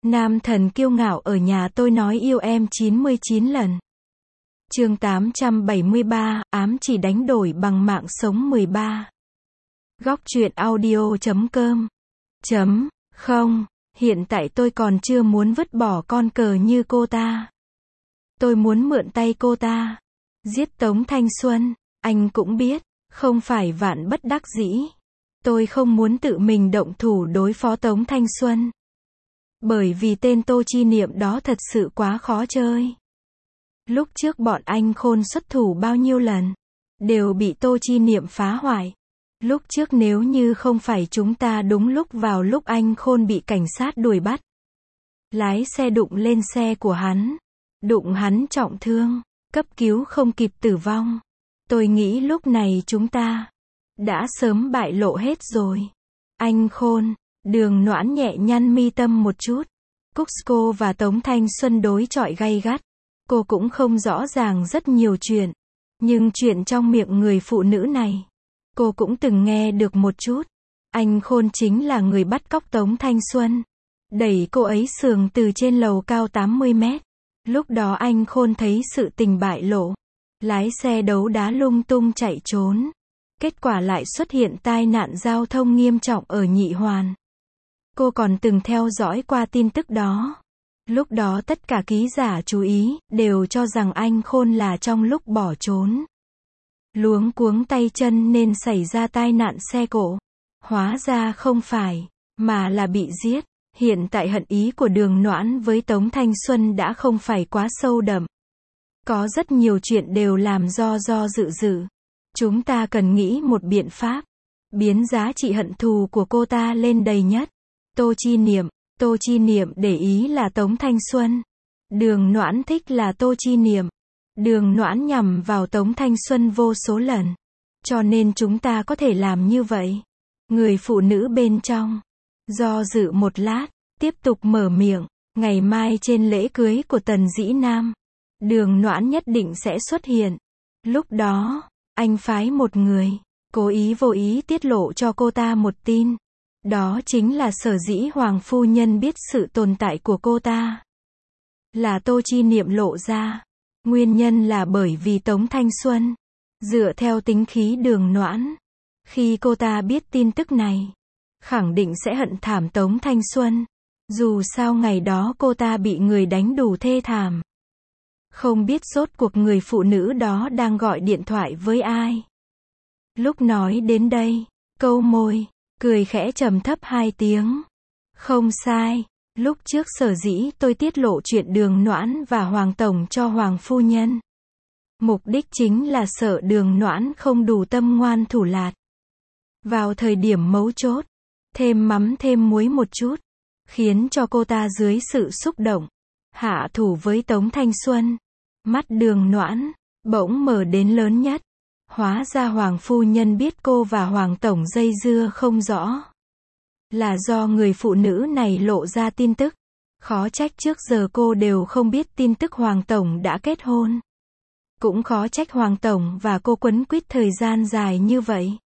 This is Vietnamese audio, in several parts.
Nam thần kiêu ngạo ở nhà tôi nói yêu em 99 lần. Chương 873, ám chỉ đánh đổi bằng mạng sống 13. Góc truyện audio.com. Không, hiện tại tôi còn chưa muốn vứt bỏ con cờ như cô ta. Tôi muốn mượn tay cô ta. Giết Tống Thanh Xuân, anh cũng biết, không phải vạn bất đắc dĩ. Tôi không muốn tự mình động thủ đối phó Tống Thanh Xuân. Bởi vì tên Tô Chi Niệm đó thật sự quá khó chơi. Lúc trước bọn anh Khôn xuất thủ bao nhiêu lần, đều bị Tô Chi Niệm phá hoại. Lúc trước nếu như không phải chúng ta đúng lúc vào lúc anh Khôn bị cảnh sát đuổi bắt, lái xe đụng lên xe của hắn, đụng hắn trọng thương, cấp cứu không kịp tử vong, tôi nghĩ lúc này chúng ta đã sớm bại lộ hết rồi. Anh Khôn, Đường Noãn nhẹ nhăn mi tâm một chút. Cusco và Tống Thanh Xuân đối chọi gay gắt. Cô cũng không rõ ràng rất nhiều chuyện, nhưng chuyện trong miệng người phụ nữ này, cô cũng từng nghe được một chút. Anh Khôn chính là người bắt cóc Tống Thanh Xuân, đẩy cô ấy sườn từ trên lầu cao 80 mét. Lúc đó anh Khôn thấy sự tình bại lộ, lái xe đấu đá lung tung chạy trốn. Kết quả lại xuất hiện tai nạn giao thông nghiêm trọng ở Nhị Hoàn. Cô còn từng theo dõi qua tin tức đó. Lúc đó tất cả ký giả chú ý, đều cho rằng anh Khôn là trong lúc bỏ trốn, luống cuống tay chân nên xảy ra tai nạn xe cộ. Hóa ra không phải, mà là bị giết. Hiện tại hận ý của Đường Noãn với Tống Thanh Xuân đã không phải quá sâu đậm. Có rất nhiều chuyện đều làm do dự. Chúng ta cần nghĩ một biện pháp, biến giá trị hận thù của cô ta lên đầy nhất. Tô Chi Niệm để ý là Tống Thanh Xuân. Đường Noãn thích là Tô Chi Niệm. Đường Noãn nhằm vào Tống Thanh Xuân vô số lần. Cho nên chúng ta có thể làm như vậy. Người phụ nữ bên trong do dự một lát, tiếp tục mở miệng. Ngày mai trên lễ cưới của Tần Dĩ Nam, Đường Noãn nhất định sẽ xuất hiện. Lúc đó, anh phái một người, cố ý vô ý tiết lộ cho cô ta một tin. Đó chính là sở dĩ Hoàng phu nhân biết sự tồn tại của cô ta là Tô Chi Niệm lộ ra. Nguyên nhân là bởi vì Tống Thanh Xuân, dựa theo tính khí Đường Noãn, khi cô ta biết tin tức này, khẳng định sẽ hận thảm Tống Thanh Xuân. Dù sao ngày đó cô ta bị người đánh đủ thê thảm. Không biết rốt cuộc người phụ nữ đó đang gọi điện thoại với ai. Lúc nói đến đây, câu môi, cười khẽ trầm thấp 2 tiếng. Không sai, lúc trước sở dĩ tôi tiết lộ chuyện Đường Noãn và Hoàng Tổng cho Hoàng phu nhân. Mục đích chính là sợ Đường Noãn không đủ tâm ngoan thủ lạt. Vào thời điểm mấu chốt, thêm mắm thêm muối một chút, khiến cho cô ta dưới sự xúc động, hạ thủ với Tống Thanh Xuân. Mắt Đường Noãn bỗng mở đến lớn nhất. Hóa ra Hoàng phu nhân biết cô và Hoàng Tổng dây dưa không rõ, là do người phụ nữ này lộ ra tin tức. Khó trách trước giờ cô đều không biết tin tức Hoàng Tổng đã kết hôn. Cũng khó trách Hoàng Tổng và cô quấn quýt thời gian dài như vậy.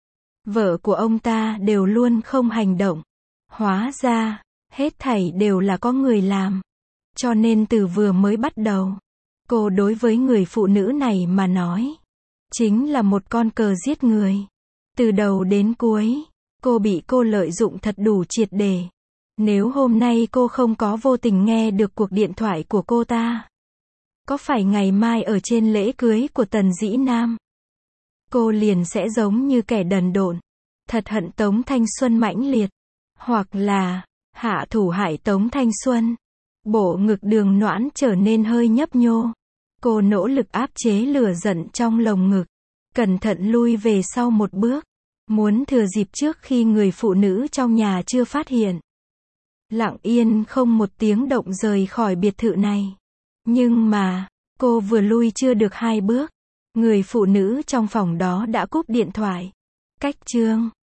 Vợ của ông ta đều luôn không hành động. Hóa ra, hết thảy đều là có người làm. Cho nên từ vừa mới bắt đầu, cô đối với người phụ nữ này mà nói, chính là một con cờ giết người. Từ đầu đến cuối, cô bị cô lợi dụng thật đủ triệt để. Nếu hôm nay cô không có vô tình nghe được cuộc điện thoại của cô ta, có phải ngày mai ở trên lễ cưới của Tần Dĩ Nam, cô liền sẽ giống như kẻ đần độn, thật hận Tống Thanh Xuân mãnh liệt, hoặc là hạ thủ hại Tống Thanh Xuân. Bộ ngực Đường Noãn trở nên hơi nhấp nhô. Cô nỗ lực áp chế lửa giận trong lồng ngực, cẩn thận lui về sau một bước, muốn thừa dịp trước khi người phụ nữ trong nhà chưa phát hiện, lặng yên không một tiếng động rời khỏi biệt thự này. Nhưng mà, cô vừa lui chưa được 2 bước, người phụ nữ trong phòng đó đã cúp điện thoại. Cách chương